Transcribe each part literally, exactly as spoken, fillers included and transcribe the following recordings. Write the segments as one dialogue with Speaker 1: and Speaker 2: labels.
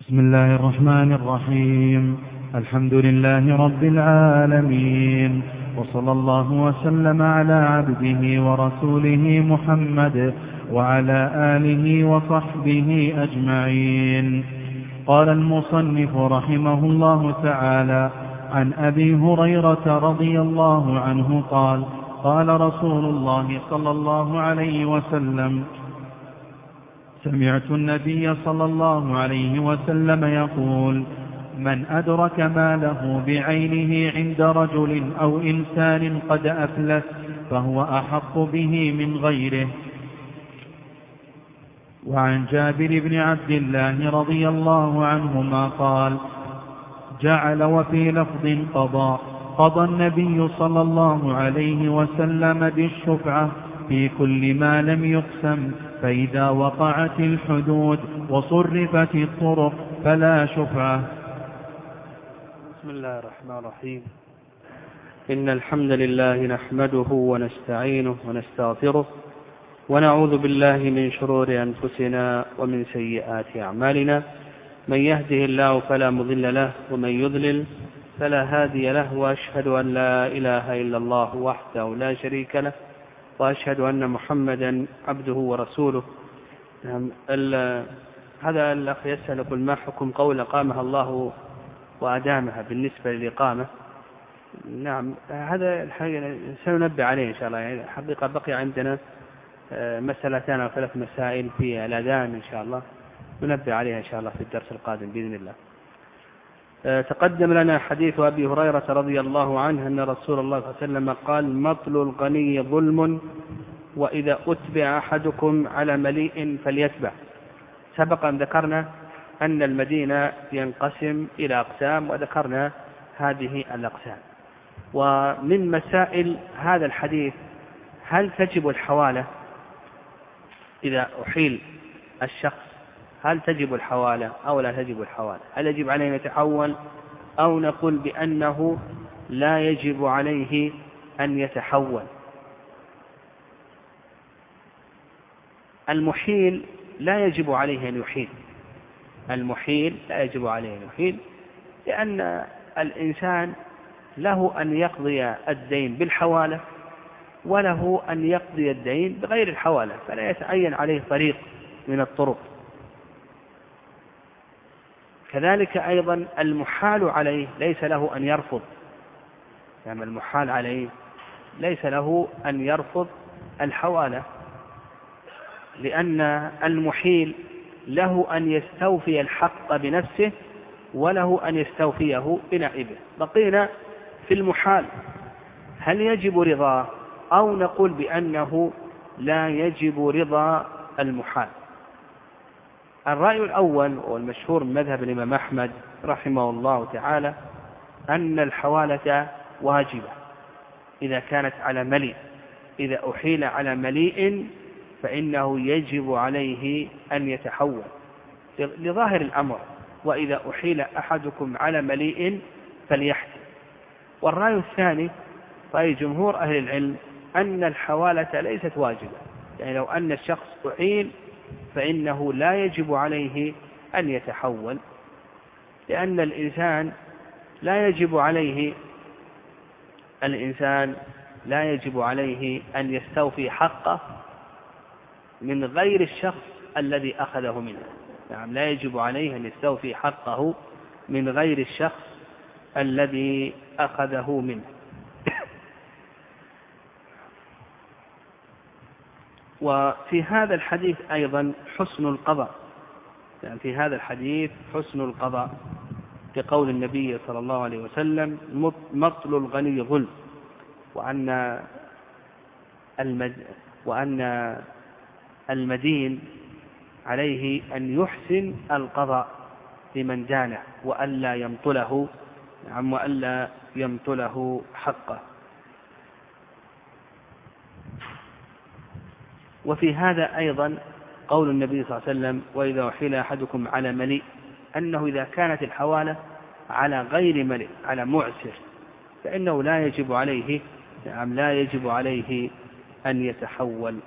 Speaker 1: بسم الله الرحمن الرحيم. الحمد لله رب العالمين، وصلى الله وسلم على عبده ورسوله محمد وعلى آله وصحبه أجمعين. قال المصنف رحمه الله تعالى: عن أبي هريرة رضي الله عنه قال: قال رسول الله صلى الله عليه وسلم: سمعت النبي صلى الله عليه وسلم يقول: من أدرك ماله بعينه عند رجل أو إنسان قد أفلس فهو أحق به من غيره. وعن جابر بن عبد الله رضي الله عنهما قال: جعل وفي لفظ قضى قضى النبي صلى الله عليه وسلم بالشفعة في كل ما لم يقسم، فإذا وقعت الحدود وصرفت الطرق فلا شفعة.
Speaker 2: بسم الله الرحمن الرحيم. إن الحمد لله نحمده ونستعينه ونستغفره ونعوذ بالله من شرور أنفسنا ومن سيئات أعمالنا. من يهده الله فلا مضل له ومن يضلل فلا هادي له، وأشهد أن لا إله إلا الله وحده لا شريك له، وأشهد أن محمدا عبده ورسوله. هذا الأخ يسأل: قل ما حكم قول قامها الله وأدامها بالنسبة للإقامة؟ نعم، هذا الحقيقة سننبه عليه إن شاء الله. يعني حقيقة بقي عندنا مسألتان أو ثلاث مسائل في الأذان إن شاء الله ننبه عليها إن شاء الله في الدرس القادم بإذن الله. تقدم لنا حديث أبي هريرة رضي الله عنه أن رسول الله صلى الله عليه وسلم قال: مطل الغني ظلم، وإذا أتبع أحدكم على مليء فليتبع. سبق أن ذكرنا أن المدينة ينقسم إلى أقسام، وذكرنا هذه الأقسام. ومن مسائل هذا الحديث: هل تجب الحوالة إذا أحيل الشخص؟ هل تجب الحوالة أو لا تجب الحوالة؟ هل يجب عليه أن يتحول أو نقول بأنه لا يجب عليه أن يتحول؟ المحيل لا يجب عليه أن يحيل، المحيل لا يجب عليه أن يحيل، لأن الإنسان له أن يقضي الدين بالحوالة وله أن يقضي الدين بغير الحوالة، فلا يتعين عليه طريق من الطرق. كذلك أيضا المحال عليه ليس له أن يرفض، يعني المحال عليه ليس له أن يرفض الحوالة، لأن المحيل له أن يستوفي الحق بنفسه وله أن يستوفيه بنائبه. بقينا في المحال: هل يجب رضاه أو نقول بأنه لا يجب رضا المحال؟ الرأي الأول والمشهور من مذهب الإمام أحمد رحمه الله تعالى أن الحوالة واجبة إذا كانت على مليء. إذا أحيل على مليء فإنه يجب عليه أن يتحول لظاهر الأمر: وإذا أحيل أحدكم على مليء فليحتل. والرأي الثاني رأي جمهور أهل العلم أن الحوالة ليست واجبة، يعني لو أن الشخص أحيل فإنه لا يجب عليه أن يتحول، لأن الإنسان لا يجب عليه الإنسان لا يجب عليه أن يستوفي حقه من غير الشخص الذي أخذه منه. يعني لا يجب عليه أن يستوفي حقه من غير الشخص الذي أخذه منه. وفي هذا الحديث أيضا حسن القضاء، يعني في هذا الحديث حسن القضاء، كقول النبي صلى الله عليه وسلم: مطل الغني ظلم، وأن المد وأن المدين عليه أن يحسن القضاء لمن دانه وألا يمطله نعم وألا يمطله حقه. وفي هذا أيضا قول النبي صلى الله عليه وسلم: وإذا أحيل أحدكم على مليء، أنه إذا كانت الحوالة على غير مليء على معسر فإنه لا يجب عليه نعم لا يجب عليه أن يتحول.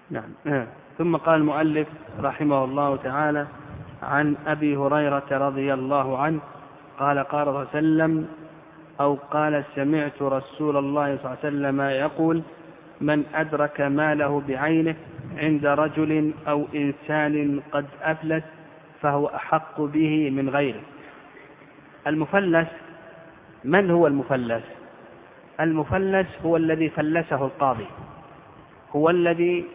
Speaker 2: نعم. ثم قال المؤلف رحمه الله تعالى: عن أبي هريرة رضي الله عنه قال قال صلى الله عليه وسلم أو قال سمعت رسول الله صلى الله عليه وسلم يقول: من أدرك ماله بعينه عند رجل أو إنسان قد أفلس فهو أحق به من غيره. المفلس، من هو المفلس؟ المفلس هو الذي فلسه القاضي، هو الذي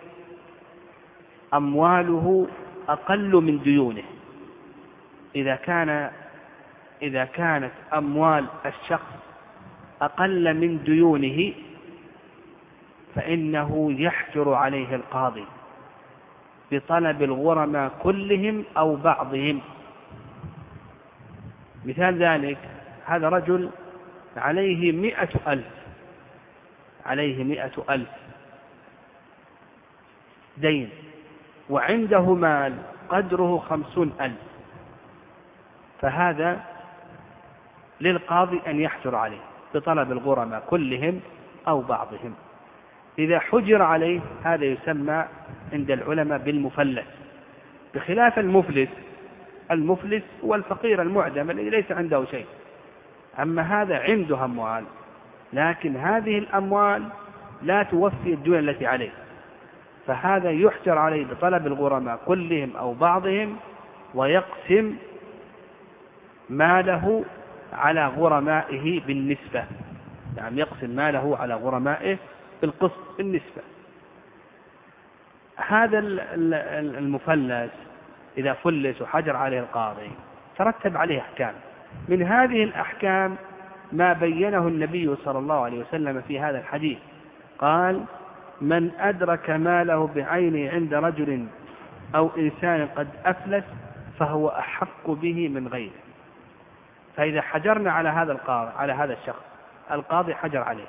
Speaker 2: أمواله أقل من ديونه. إذا كان إذا كانت أموال الشخص أقل من ديونه فإنه يحجر عليه القاضي بطلب الغرماء كلهم أو بعضهم. مثال ذلك: هذا رجل عليه مئة ألف عليه مئة ألف دين، وعنده مال قدره خمسون ألف، فهذا للقاضي أن يحجر عليه بطلب الغرماء كلهم أو بعضهم. إذا حجر عليه هذا يسمى عند العلماء بالمفلس، بخلاف المفلس. المفلس هو الفقير المعدم الذي ليس عنده شيء، أما هذا عنده أموال، لكن هذه الأموال لا توفي الديون التي عليه، فهذا يحجر عليه بطلب الغرماء كلهم أو بعضهم، ويقسم ماله على غرمائه بالنسبة. يعني يقسم ماله على غرمائه بالقسط بالنسبة. هذا المفلس إذا فلس وحجر عليه القاضي ترتب عليه أحكام. من هذه الأحكام ما بينه النبي صلى الله عليه وسلم في هذا الحديث، قال: من أدرك ماله بعينه عند رجل أو إنسان قد أفلس فهو أحق به من غيره. فإذا حجرنا على هذا القاضي على هذا الشخص، القاضي حجر عليه،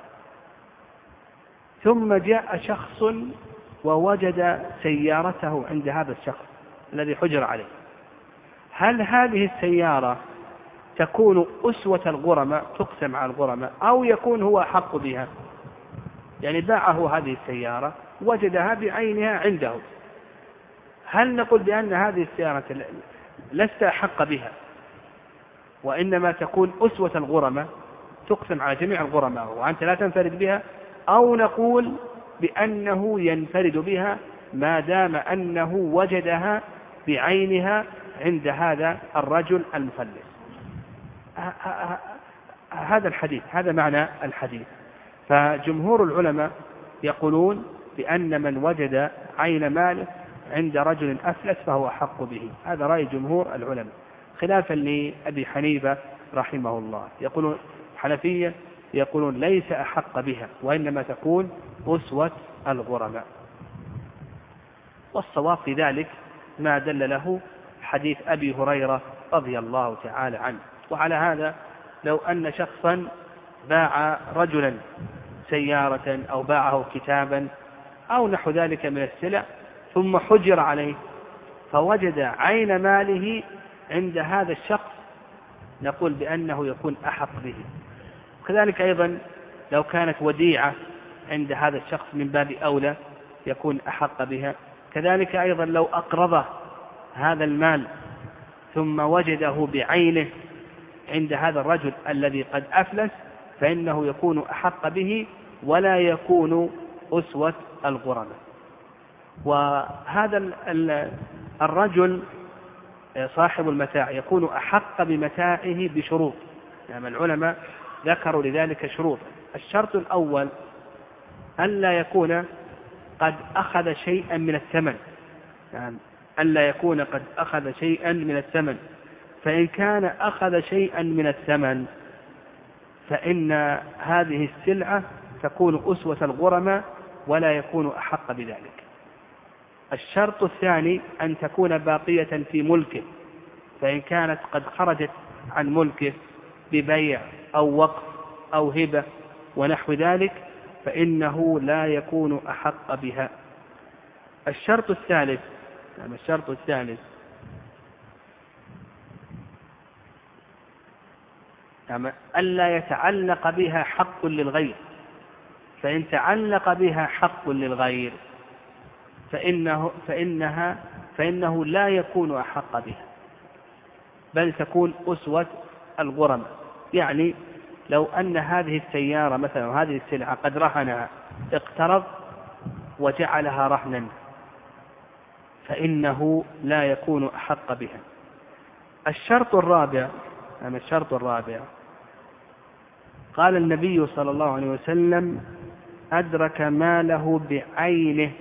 Speaker 2: ثم جاء شخص ووجد سيارته عند هذا الشخص الذي حجر عليه، هل هذه السيارة تكون أسوة الغرماء تقسم على الغرماء، أو يكون هو أحق بها؟ يعني باعه هذه السيارة وجدها بعينها عنده، هل نقول بأن هذه السيارة لست أحق بها وإنما تكون أسوة الغرماء تقسم على جميع الغرماء وأنت لا تنفرد بها، أو نقول بأنه ينفرد بها ما دام أنه وجدها بعينها عند هذا الرجل المفلس؟ هذا الحديث، هذا معنى الحديث. فجمهور العلماء يقولون بأن من وجد عين ماله عند رجل أفلس فهو أحق به، هذا رأي جمهور العلماء، خلافا لأبي حنيفة رحمه الله. يقولون الحنفية يقولون ليس أحق بها وإنما تكون أسوة الغرماء. والصواب في ذلك ما دل له حديث أبي هريرة رضي الله تعالى عنه. وعلى هذا لو أن شخصا باع رجلا سيارة أو باعه كتابا أو نحو ذلك من السلع ثم حجر عليه فوجد عين ماله عند هذا الشخص، نقول بأنه يكون أحق به. وكذلك أيضا لو كانت وديعة عند هذا الشخص من باب أولى يكون أحق بها. كذلك أيضا لو أقرضه هذا المال ثم وجده بعينه عند هذا الرجل الذي قد أفلس فإنه يكون أحق به ولا يكون أسوة الغرماء. وهذا الرجل صاحب المتاع يكون أحق بمتاعه بشروط، يعني العلماء ذكروا لذلك شروط. الشرط الأول ألا يكون قد أخذ شيئا من الثمن، يعني ألا يكون قد أخذ شيئا من الثمن، فإن كان أخذ شيئا من الثمن فإن هذه السلعة تكون أسوة الغرماء ولا يكون أحق بذلك. الشرط الثاني أن تكون باقية في ملكه، فإن كانت قد خرجت عن ملكه ببيع أو وقف أو هبة ونحو ذلك فإنه لا يكون أحق بها. الشرط الثالث يعني الشرط الثالث يعني ألا يتعلق بها حق للغير، فإن تعلق بها حق للغير فإنه, فإنها فإنه لا يكون أحق بها، بل تكون أسوة الغرم. يعني لو أن هذه السيارة مثلا وهذه السلعة قد رهنها، اقترض وجعلها رهنا، فإنه لا يكون أحق بها. الشرط الرابع أما الشرط الرابع قال النبي صلى الله عليه وسلم: أدرك ماله بعينه،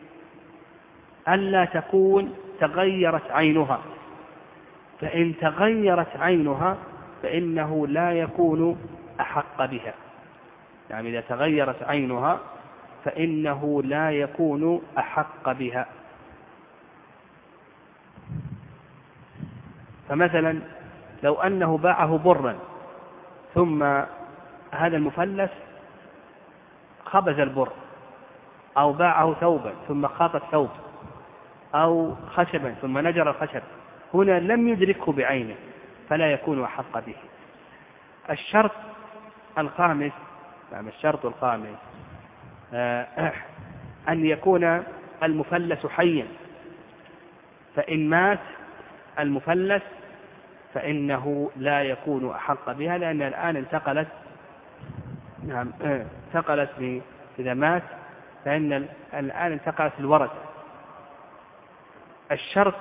Speaker 2: ألا تكون تغيرت عينها، فإن تغيرت عينها فإنه لا يكون أحق بها. يعني إذا تغيرت عينها فإنه لا يكون أحق بها. فمثلا لو أنه باعه برا ثم هذا المفلس خبز البر، أو باعه ثوبا ثم خاط الثوب، أو خشبا ثم نجر الخشب، هنا لم يدركه بعينه فلا يكون أحق به. الشرط الخامس يعني الشرط الخامس أن يكون المفلس حيا، فإن مات المفلس فإنه لا يكون أحق بها، لأن الآن انتقلت نعم انتقلت إذا مات فإن الآن انتقلت الورث. الشرط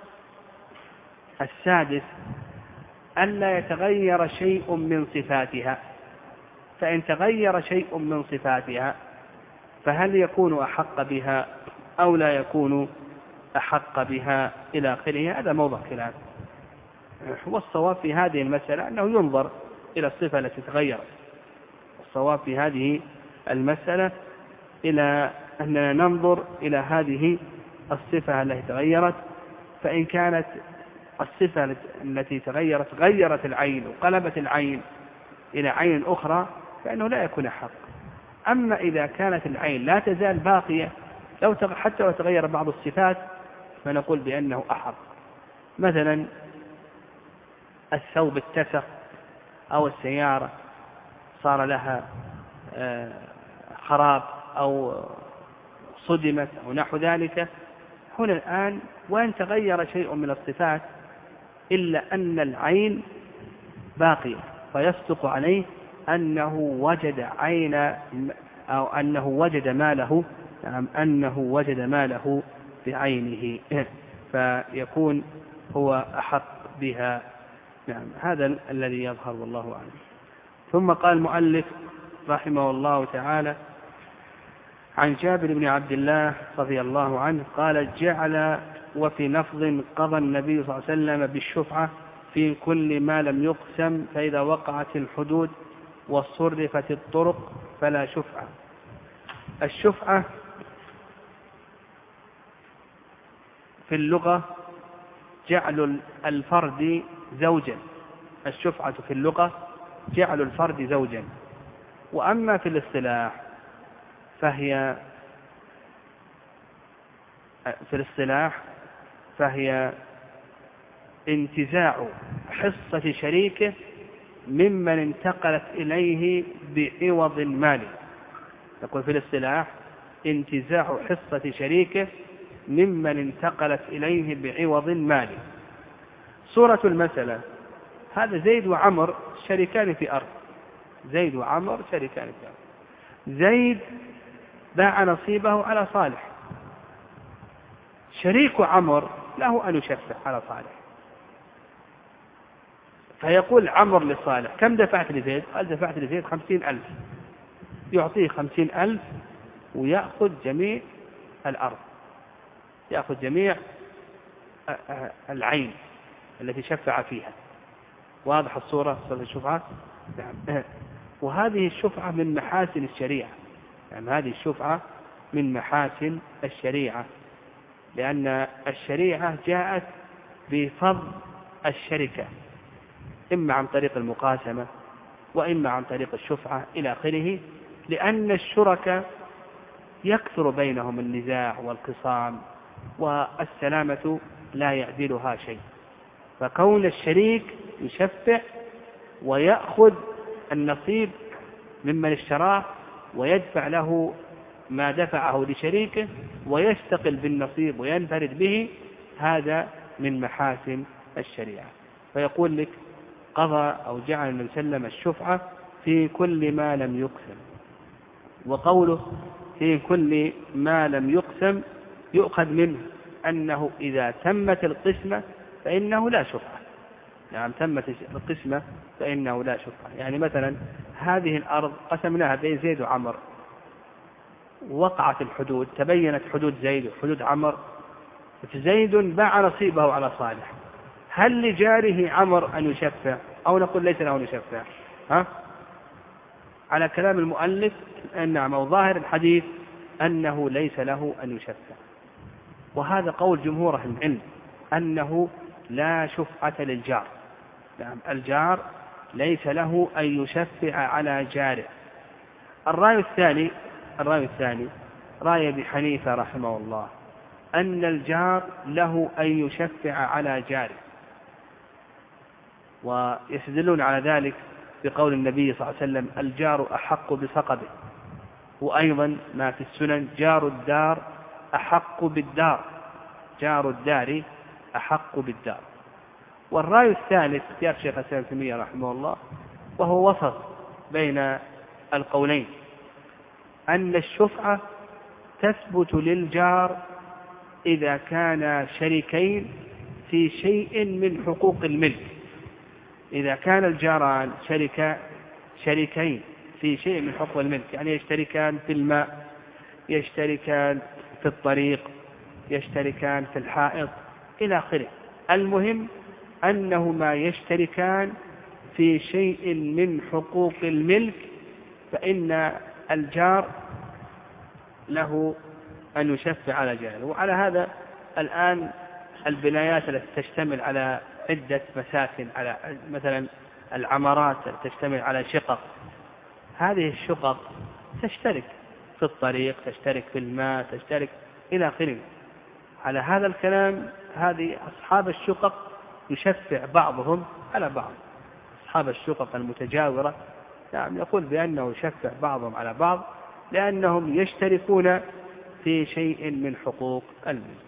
Speaker 2: السادس ألا يتغير شيء من صفاتها، فإن تغير شيء من صفاتها فهل يكون أحق بها أو لا يكون أحق بها إلى آخره. هذا موضوع خلاف، والصواب في هذه المسألة أنه ينظر إلى الصفة التي تغيرت. الصواب في هذه المسألة إلى أننا ننظر إلى هذه الصفة التي تغيرت، فإن كانت الصفة التي تغيرت غيرت العين وقلبت العين إلى عين أخرى فإنه لا يكون حق. أما إذا كانت العين لا تزال باقية لو حتى لو تغير بعض الصفات فنقول بأنه أحق. مثلا الثوب اتسخ، أو السيارة صار لها خراب أو صدمت أو نحو ذلك، هنا الآن وإن تغير شيء من الصفات إلا أن العين باقية، فيصدق عليه أنه وجد عين أو أنه وجد ماله نعم أنه وجد ماله بعينه، فيكون هو أحق بها. نعم هذا الذي يظهر والله أعلم. ثم قال المؤلف رحمه الله تعالى: عن جابر بن عبد الله رضي الله عنه قال: جعل وفي لفظ قضى النبي صلى الله عليه وسلم بالشفعة في كل ما لم يقسم، فإذا وقعت الحدود وصرفت الطرق فلا شفعة. الشفعة في اللغة جعل الفرد زوجا، الشفعة في اللغة جعل الفرد زوجا، وأما في الاصطلاح فهي في الاصطلاح فهي انتزاع حصة شريكه ممن انتقلت إليه بعوض مالي. تقول في الاصطلاح انتزاع حصة شريكه ممن انتقلت إليه بعوض مالي. صورة المسألة: هذا زيد وعمر شريكان في أرض، زيد وعمر شريكان في أرض، زيد باع نصيبه على صالح، شريك عمر له أن يشفع على صالح، فيقول عمر لصالح: كم دفعت لزيد؟ قال: دفعت لزيد خمسين ألف. يعطيه خمسين ألف ويأخذ جميع الأرض، يأخذ جميع العين التي شفع فيها. واضح الصورة صورة الشفعة؟ وهذه الشفعة من محاسن الشريعة، يعني هذه الشفعة من محاسن الشريعة، لأن الشريعة جاءت بفضل الشركة إما عن طريق المقاسمة وإما عن طريق الشفعة إلى آخره، لأن الشركاء يكثر بينهم النزاع والخصام والسلامة لا يعدلها شيء، فكون الشريك يشفع ويأخذ النصيب ممن اشتراه ويدفع له ما دفعه لشريكه ويستقل بالنصيب وينفرد به، هذا من محاسن الشريعة. فيقول لك قضى أو جعل النبي صلى الله عليه وسلم الشفعة في كل ما لم يقسم، وقوله في كل ما لم يقسم يؤخذ منه أنه إذا تمت القسمة فإنه لا شفعة. نعم، تمت القسمة فإنه لا شفعة. يعني مثلا هذه الأرض قسمناها بين زيد وعمر، وقعت الحدود، تبينت حدود زيد وحدود عمر، فزيد باع نصيبه على صالح، هل لجاره عمر أن يشفع أو نقول ليس له أن يشفع؟ ها؟ على كلام المؤلف نعم، وظاهر الحديث أنه ليس له أن يشفع، وهذا قول جمهور أهل العلم أنه لا شفعة للجار. نعم، الجار ليس له أن يشفع على جاره. الرأي الثاني الرأي الثاني رأي أبي حنيفة رحمه الله أن الجار له أن يشفع على جاره، ويستدلون على ذلك بقول النبي صلى الله عليه وسلم الجار أحق بصقبه، وأيضا ما في السنن جار الدار أحق بالدار، جار الدار أحق بالدار. والرأي الثالث اختيار شيخ الإسلام ابن تيمية رحمه الله، وهو وسط بين القولين، أن الشفعة تثبت للجار إذا كان شريكين في شيء من حقوق الملك. إذا كان الجاران شركا شريكين في شيء من حقوق الملك، يعني يشتركان في الماء، يشتركان في الطريق، يشتركان في الحائط إلى آخره، المهم أنهما يشتركان في شيء من حقوق الملك، فإن الجار له أن يشفع على جاره. وعلى هذا الآن البنايات التي تشتمل على عدة مساكن، على مثلا العمارات التي تشتمل على شقق، هذه الشقق تشترك في الطريق، تشترك في الماء، تشترك إلى آخره. على هذا الكلام هذه أصحاب الشقق يشفع بعضهم على بعض، أصحاب الشقق المتجاورة نعم يقول بأنه يشفع بعضهم على بعض، لأنهم يشتركون في شيء من حقوق الملك.